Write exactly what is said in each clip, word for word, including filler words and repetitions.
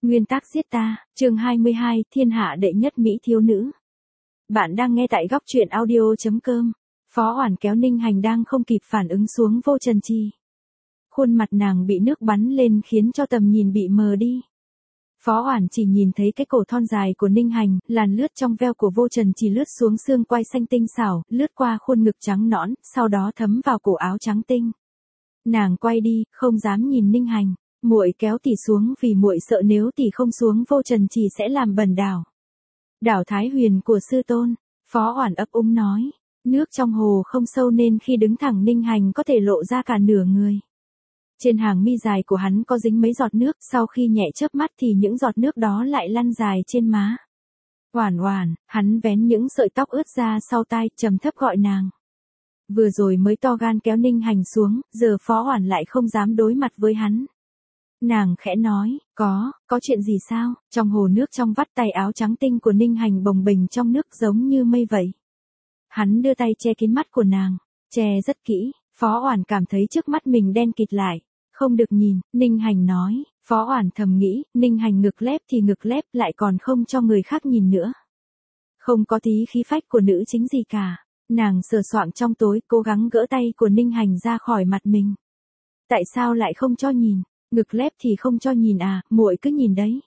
Nguyên tác giết ta, chương hai mươi hai, thiên hạ đệ nhất mỹ thiếu nữ. Bạn đang nghe tại góc truyện audio chấm com. Phó Oản kéo Ninh Hành đang không kịp phản ứng xuống Vô Trần Trì. Khuôn mặt nàng bị nước bắn lên khiến cho tầm nhìn bị mờ đi. Phó Oản chỉ nhìn thấy cái cổ thon dài của Ninh Hành, làn lướt trong veo của Vô Trần Trì lướt xuống xương quai xanh tinh xảo, lướt qua khuôn ngực trắng nõn, sau đó thấm vào cổ áo trắng tinh. Nàng quay đi, không dám nhìn Ninh Hành. Muội kéo tỷ xuống vì muội sợ nếu tỷ không xuống Vô Trần Trì sẽ làm bẩn đảo. Đảo Thái Huyền của sư tôn, Phó Oản ấp úng nói, nước trong hồ không sâu nên khi đứng thẳng Ninh Hành có thể lộ ra cả nửa người. Trên hàng mi dài của hắn có dính mấy giọt nước, sau khi nhẹ chớp mắt thì những giọt nước đó lại lăn dài trên má. Oản Oản, hắn vén những sợi tóc ướt ra sau tai, trầm thấp gọi nàng. Vừa rồi mới to gan kéo Ninh Hành xuống, giờ Phó Oản lại không dám đối mặt với hắn. Nàng khẽ nói, có, có chuyện gì sao? Trong hồ nước trong vắt tay áo trắng tinh của Ninh Hành bồng bềnh trong nước giống như mây vậy. Hắn đưa tay che kín mắt của nàng, che rất kỹ, Phó Oản cảm thấy trước mắt mình đen kịt lại, không được nhìn, Ninh Hành nói, Phó Oản thầm nghĩ, Ninh Hành ngực lép thì ngực lép lại còn không cho người khác nhìn nữa. Không có tí khí phách của nữ chính gì cả, nàng sờ soạng trong tối cố gắng gỡ tay của Ninh Hành ra khỏi mặt mình. Tại sao lại không cho nhìn? Ngực lép thì không cho nhìn à, muội cứ nhìn đấy.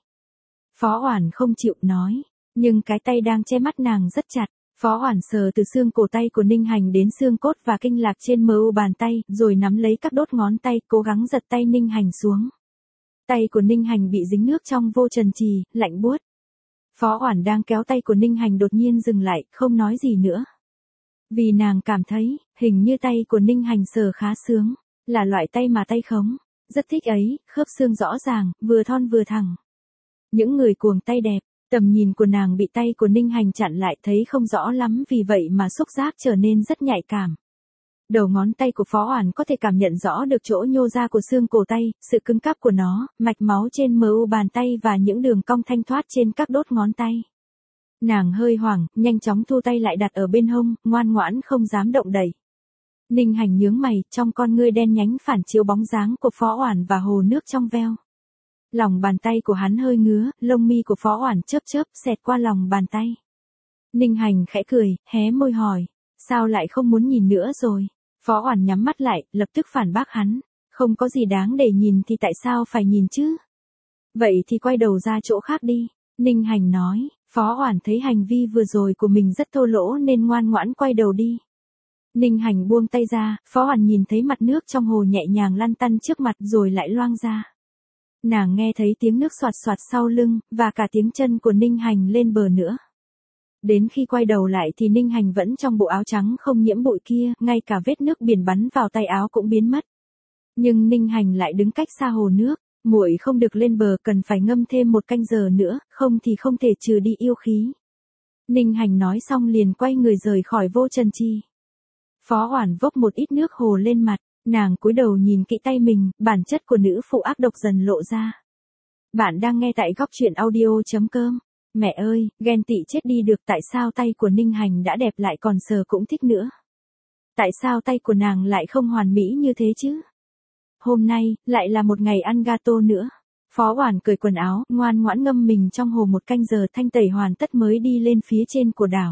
Phó Oản không chịu nói, nhưng cái tay đang che mắt nàng rất chặt. Phó Oản sờ từ xương cổ tay của Ninh Hành đến xương cốt và kinh lạc trên mờ u bàn tay, rồi nắm lấy các đốt ngón tay, cố gắng giật tay Ninh Hành xuống. Tay của Ninh Hành bị dính nước trong Vô Trần Trì, lạnh buốt. Phó Oản đang kéo tay của Ninh Hành đột nhiên dừng lại, không nói gì nữa. Vì nàng cảm thấy, hình như tay của Ninh Hành sờ khá sướng, là loại tay mà tay khống. Rất thích ấy, khớp xương rõ ràng, vừa thon vừa thẳng. Những người cuồng tay đẹp, tầm nhìn của nàng bị tay của Ninh Hành chặn lại thấy không rõ lắm vì vậy mà xúc giác trở nên rất nhạy cảm. Đầu ngón tay của Phó Oản có thể cảm nhận rõ được chỗ nhô ra của xương cổ tay, sự cứng cáp của nó, mạch máu trên mờ u bàn tay và những đường cong thanh thoát trên các đốt ngón tay. Nàng hơi hoảng, nhanh chóng thu tay lại đặt ở bên hông, ngoan ngoãn không dám động đậy. Ninh Hành nhướng mày, trong con ngươi đen nhánh phản chiếu bóng dáng của Phó Oản và hồ nước trong veo. Lòng bàn tay của hắn hơi ngứa, lông mi của Phó Oản chớp chớp xẹt qua lòng bàn tay. Ninh Hành khẽ cười, hé môi hỏi, sao lại không muốn nhìn nữa rồi? Phó Oản nhắm mắt lại, lập tức phản bác hắn, không có gì đáng để nhìn thì tại sao phải nhìn chứ? Vậy thì quay đầu ra chỗ khác đi. Ninh Hành nói, Phó Oản thấy hành vi vừa rồi của mình rất thô lỗ nên ngoan ngoãn quay đầu đi. Ninh Hành buông tay ra, Phó Oản nhìn thấy mặt nước trong hồ nhẹ nhàng lăn tăn trước mặt rồi lại loang ra. Nàng nghe thấy tiếng nước xoạt xoạt sau lưng, và cả tiếng chân của Ninh Hành lên bờ nữa. Đến khi quay đầu lại thì Ninh Hành vẫn trong bộ áo trắng không nhiễm bụi kia, ngay cả vết nước biển bắn vào tay áo cũng biến mất. Nhưng Ninh Hành lại đứng cách xa hồ nước, muội không được lên bờ, cần phải ngâm thêm một canh giờ nữa, không thì không thể trừ đi yêu khí. Ninh Hành nói xong liền quay người rời khỏi Vô Trần Trì. Phó Oản vốc một ít nước hồ lên mặt, nàng cúi đầu nhìn kỹ tay mình, bản chất của nữ phụ ác độc dần lộ ra. Bạn đang nghe tại góc truyện audio chấm com. Mẹ ơi, ghen tị chết đi được, tại sao tay của Ninh Hành đã đẹp lại còn sờ cũng thích nữa? Tại sao tay của nàng lại không hoàn mỹ như thế chứ? Hôm nay, lại là một ngày ăn gato nữa. Phó Oản cởi quần áo, ngoan ngoãn ngâm mình trong hồ một canh giờ thanh tẩy hoàn tất mới đi lên phía trên của đảo.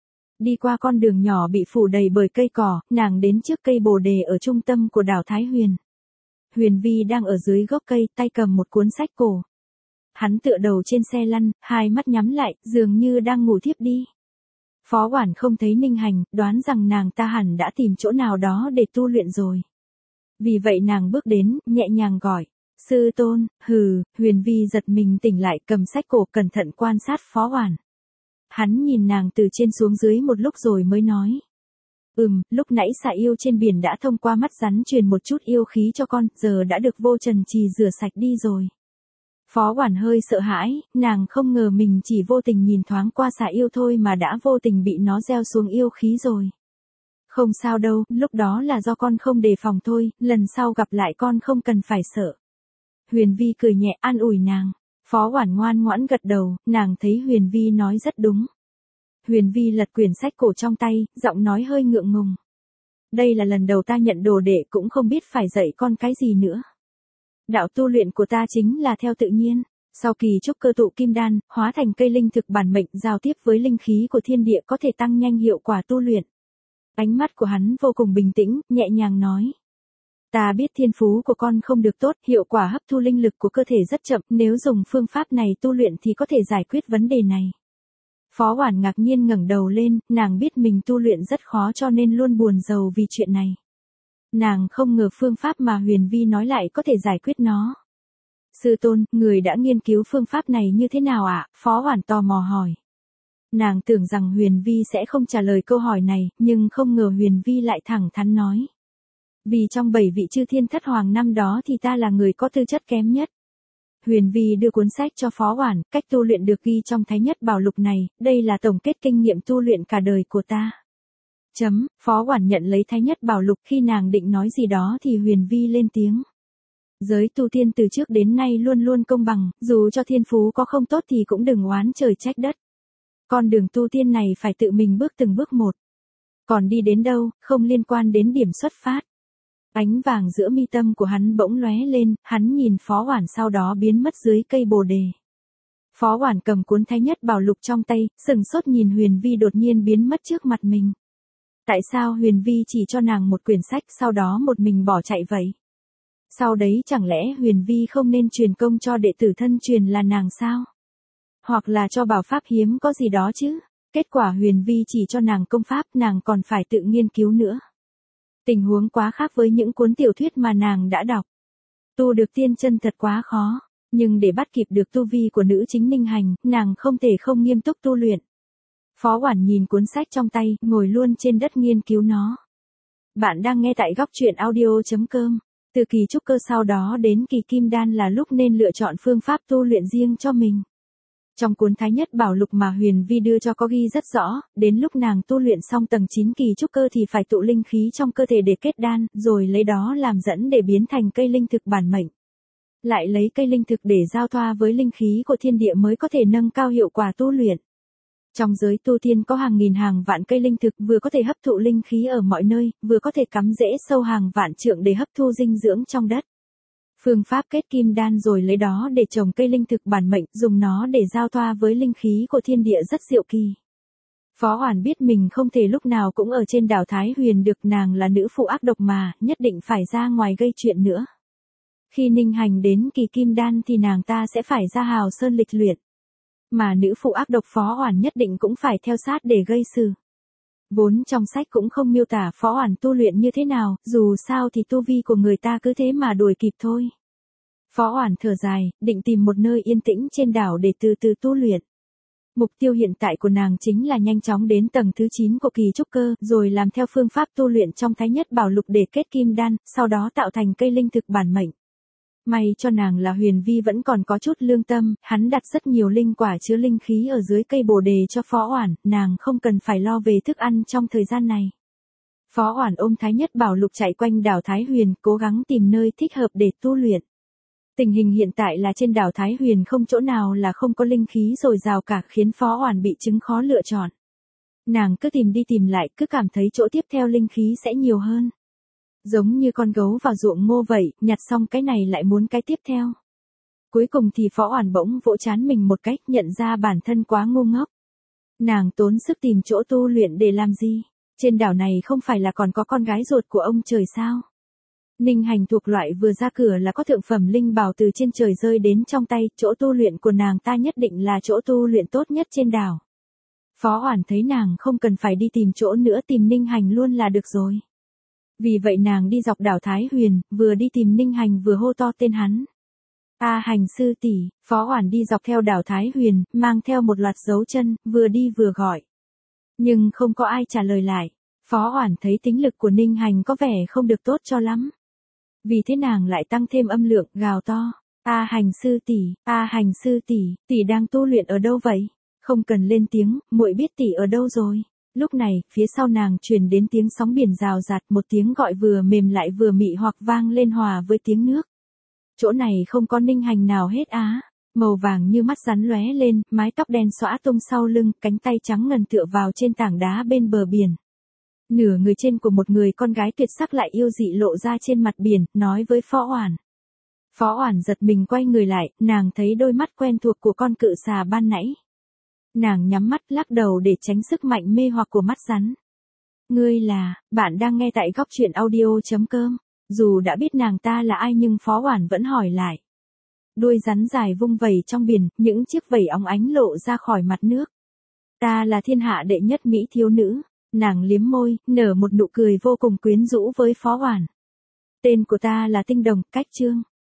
Đi qua con đường nhỏ bị phủ đầy bởi cây cỏ, nàng đến trước cây bồ đề ở trung tâm của đảo Thái Huyền. Huyền Vi đang ở dưới gốc cây, tay cầm một cuốn sách cổ. Hắn tựa đầu trên xe lăn, hai mắt nhắm lại, dường như đang ngủ thiếp đi. Phó Oản không thấy Ninh Hành, đoán rằng nàng ta hẳn đã tìm chỗ nào đó để tu luyện rồi. Vì vậy nàng bước đến, nhẹ nhàng gọi, sư tôn. Hừ. Huyền Vi giật mình tỉnh lại, cầm sách cổ cẩn thận quan sát Phó Oản. Hắn nhìn nàng từ trên xuống dưới một lúc rồi mới nói. Ừm, lúc nãy xà yêu trên biển đã thông qua mắt rắn truyền một chút yêu khí cho con, giờ đã được Vô Trần Trì rửa sạch đi rồi. Phó Oản hơi sợ hãi, nàng không ngờ mình chỉ vô tình nhìn thoáng qua xà yêu thôi mà đã vô tình bị nó gieo xuống yêu khí rồi. Không sao đâu, lúc đó là do con không đề phòng thôi, lần sau gặp lại con không cần phải sợ. Huyền Vi cười nhẹ an ủi nàng. Phó Oản ngoan ngoãn gật đầu, nàng thấy Huyền Vi nói rất đúng. Huyền Vi lật quyển sách cổ trong tay, giọng nói hơi ngượng ngùng. Đây là lần đầu ta nhận đồ đệ, cũng không biết phải dạy con cái gì nữa. Đạo tu luyện của ta chính là theo tự nhiên. Sau kỳ trúc cơ tụ kim đan, hóa thành cây linh thực bản mệnh giao tiếp với linh khí của thiên địa có thể tăng nhanh hiệu quả tu luyện. Ánh mắt của hắn vô cùng bình tĩnh, nhẹ nhàng nói. Ta biết thiên phú của con không được tốt, hiệu quả hấp thu linh lực của cơ thể rất chậm, nếu dùng phương pháp này tu luyện thì có thể giải quyết vấn đề này. Phó Oản ngạc nhiên ngẩng đầu lên, nàng biết mình tu luyện rất khó cho nên luôn buồn rầu vì chuyện này. Nàng không ngờ phương pháp mà Huyền Vi nói lại có thể giải quyết nó. Sư tôn, người đã nghiên cứu phương pháp này như thế nào ạ? À? Phó Oản tò mò hỏi. Nàng tưởng rằng Huyền Vi sẽ không trả lời câu hỏi này, nhưng không ngờ Huyền Vi lại thẳng thắn nói. Vì trong bảy vị chư thiên thất hoàng năm đó thì ta là người có tư chất kém nhất. Huyền Vi đưa cuốn sách cho Phó Oản, cách tu luyện được ghi trong Thái Nhất Bảo Lục này, đây là tổng kết kinh nghiệm tu luyện cả đời của ta. Chấm, Phó Oản nhận lấy Thái Nhất Bảo Lục, khi nàng định nói gì đó thì Huyền Vi lên tiếng. Giới tu tiên từ trước đến nay luôn luôn công bằng, dù cho thiên phú có không tốt thì cũng đừng oán trời trách đất. Con đường tu tiên này phải tự mình bước từng bước một. Còn đi đến đâu, không liên quan đến điểm xuất phát. Ánh vàng giữa mi tâm của hắn bỗng lóe lên, hắn nhìn Phó Oản sau đó biến mất dưới cây bồ đề. Phó Oản cầm cuốn Thái Nhất Bảo Lục trong tay, sững sốt nhìn Huyền Vi đột nhiên biến mất trước mặt mình. Tại sao Huyền Vi chỉ cho nàng một quyển sách sau đó một mình bỏ chạy vậy? Sau đấy chẳng lẽ Huyền Vi không nên truyền công cho đệ tử thân truyền là nàng sao? Hoặc là cho bảo pháp hiếm có gì đó chứ? Kết quả Huyền Vi chỉ cho nàng công pháp, nàng còn phải tự nghiên cứu nữa. Tình huống quá khác với những cuốn tiểu thuyết mà nàng đã đọc. Tu được tiên chân thật quá khó, nhưng để bắt kịp được tu vi của nữ chính Ninh Hành, nàng không thể không nghiêm túc tu luyện. Phó Oản nhìn cuốn sách trong tay, ngồi luôn trên đất nghiên cứu nó. Bạn đang nghe tại góc truyện audio chấm com. Từ kỳ trúc cơ sau đó đến kỳ kim đan là lúc nên lựa chọn phương pháp tu luyện riêng cho mình. Trong cuốn Thái Nhất Bảo Lục mà Huyền Vi đưa cho có ghi rất rõ, đến lúc nàng tu luyện xong tầng chín kỳ trúc cơ thì phải tụ linh khí trong cơ thể để kết đan, rồi lấy đó làm dẫn để biến thành cây linh thực bản mệnh. Lại lấy cây linh thực để giao thoa với linh khí của thiên địa mới có thể nâng cao hiệu quả tu luyện. Trong giới tu tiên có hàng nghìn hàng vạn cây linh thực vừa có thể hấp thụ linh khí ở mọi nơi, vừa có thể cắm rễ sâu hàng vạn trượng để hấp thu dinh dưỡng trong đất. Phương pháp kết kim đan rồi lấy đó để trồng cây linh thực bản mệnh, dùng nó để giao thoa với linh khí của thiên địa rất diệu kỳ. Phó Oản biết mình không thể lúc nào cũng ở trên đảo Thái Huyền được, nàng là nữ phụ ác độc mà, nhất định phải ra ngoài gây chuyện nữa. Khi Ninh Hành đến kỳ kim đan thì nàng ta sẽ phải ra Hào Sơn lịch luyện. Mà nữ phụ ác độc Phó Oản nhất định cũng phải theo sát để gây sự. Vốn trong sách cũng không miêu tả Phó Oản tu luyện như thế nào, dù sao thì tu vi của người ta cứ thế mà đuổi kịp thôi. Phó Oản thở dài, định tìm một nơi yên tĩnh trên đảo để từ từ tu luyện. Mục tiêu hiện tại của nàng chính là nhanh chóng đến tầng thứ chín của kỳ trúc cơ, rồi làm theo phương pháp tu luyện trong Thái Nhất Bảo Lục để kết kim đan, sau đó tạo thành cây linh thực bản mệnh. May cho nàng là Huyền Vi vẫn còn có chút lương tâm, hắn đặt rất nhiều linh quả chứa linh khí ở dưới cây bồ đề cho Phó Oản, nàng không cần phải lo về thức ăn trong thời gian này. Phó Oản ôm Thái Nhất Bảo Lục chạy quanh đảo Thái Huyền, cố gắng tìm nơi thích hợp để tu luyện. Tình hình hiện tại là trên đảo Thái Huyền không chỗ nào là không có linh khí dồi dào cả, khiến Phó Oản bị chứng khó lựa chọn. Nàng cứ tìm đi tìm lại, cứ cảm thấy chỗ tiếp theo linh khí sẽ nhiều hơn. Giống như con gấu vào ruộng ngô vậy, nhặt xong cái này lại muốn cái tiếp theo. Cuối cùng thì Phó Oản bỗng vỗ trán mình một cách, nhận ra bản thân quá ngu ngốc. Nàng tốn sức tìm chỗ tu luyện để làm gì? Trên đảo này không phải là còn có con gái ruột của ông trời sao? Ninh Hành thuộc loại vừa ra cửa là có thượng phẩm linh bảo từ trên trời rơi đến trong tay, chỗ tu luyện của nàng ta nhất định là chỗ tu luyện tốt nhất trên đảo. Phó Oản thấy nàng không cần phải đi tìm chỗ nữa, tìm Ninh Hành luôn là được rồi. Vì vậy nàng đi dọc đảo Thái Huyền, vừa đi tìm Ninh Hành vừa hô to tên hắn. A Hành sư tỷ. Phó Oản đi dọc theo đảo Thái Huyền, mang theo một loạt dấu chân, vừa đi vừa gọi. Nhưng không có ai trả lời lại. Phó Oản thấy tính lực của Ninh Hành có vẻ không được tốt cho lắm. Vì thế nàng lại tăng thêm âm lượng, gào to. A Hành sư tỷ, A Hành sư tỷ, tỷ đang tu luyện ở đâu vậy? Không cần lên tiếng, muội biết tỷ ở đâu rồi. Lúc này, phía sau nàng truyền đến tiếng sóng biển rào rạt, một tiếng gọi vừa mềm lại vừa mị hoặc vang lên hòa với tiếng nước. Chỗ này không có Ninh Hành nào hết á. Màu vàng như mắt rắn lóe lên, mái tóc đen xõa tung sau lưng, cánh tay trắng ngần tựa vào trên tảng đá bên bờ biển. Nửa người trên của một người con gái tuyệt sắc lại yêu dị lộ ra trên mặt biển, nói với Phó Oản. Phó Oản giật mình quay người lại, nàng thấy đôi mắt quen thuộc của con cự xà ban nãy. Nàng nhắm mắt lắc đầu để tránh sức mạnh mê hoặc của mắt rắn. Ngươi là, bạn đang nghe tại góc truyện audio.com. Dù đã biết nàng ta là ai nhưng Phó Oản vẫn hỏi lại. Đuôi rắn dài vung vẩy trong biển, những chiếc vảy óng ánh lộ ra khỏi mặt nước. Ta là thiên hạ đệ nhất mỹ thiếu nữ. Nàng liếm môi, nở một nụ cười vô cùng quyến rũ với Phó Oản. Tên của ta là Tinh Đồng, cách chương.